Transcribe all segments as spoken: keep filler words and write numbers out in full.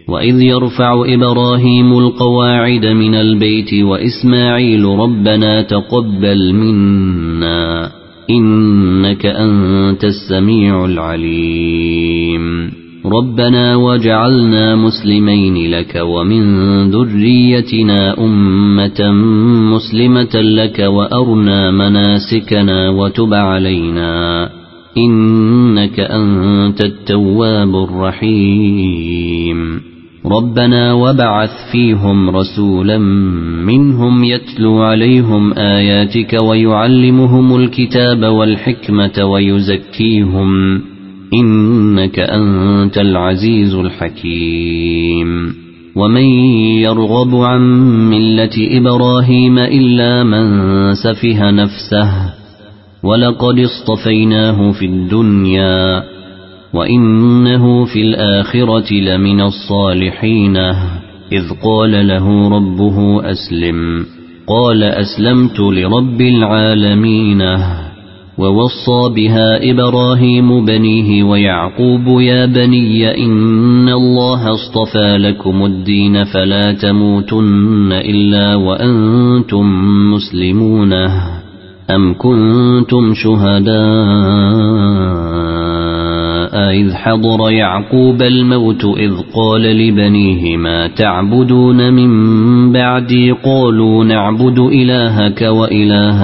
وإذ يرفع إبراهيم القواعد من البيت وإسماعيل ربنا تقبل منا إنك أنت السميع العليم ربنا وجعلنا مسلمين لك ومن ذريتنا أمة مسلمة لك وأرنا مناسكنا وتب علينا إنك أنت التواب الرحيم ربنا وبعث فيهم رسولا منهم يتلو عليهم آياتك ويعلمهم الكتاب والحكمة ويزكيهم إنك أنت العزيز الحكيم ومن يرغب عن ملة إبراهيم إلا من سفه نفسه ولقد اصطفيناه في الدنيا وإنه في الآخرة لمن الصالحين إذ قال له ربه أسلم قال أسلمت لرب العالمين ووصى بها إبراهيم بنيه ويعقوب يا بني إن الله اصطفى لكم الدين فلا تموتن إلا وأنتم مسلمون أم كنتم شهداء إذ حضر يعقوب الموت إذ قال لبنيه ما تعبدون من بعدي قالوا نعبد إلهك وإله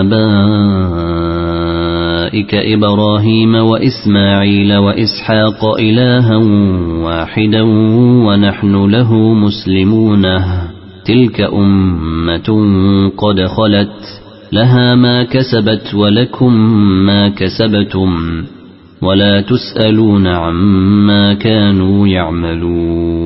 آبائك إبراهيم وإسماعيل وإسحاق إلها واحدا ونحن له مسلمون تلك أمة قد خلت لها ما كسبت ولكم ما كسبتم ولا تسألون عما كانوا يعملون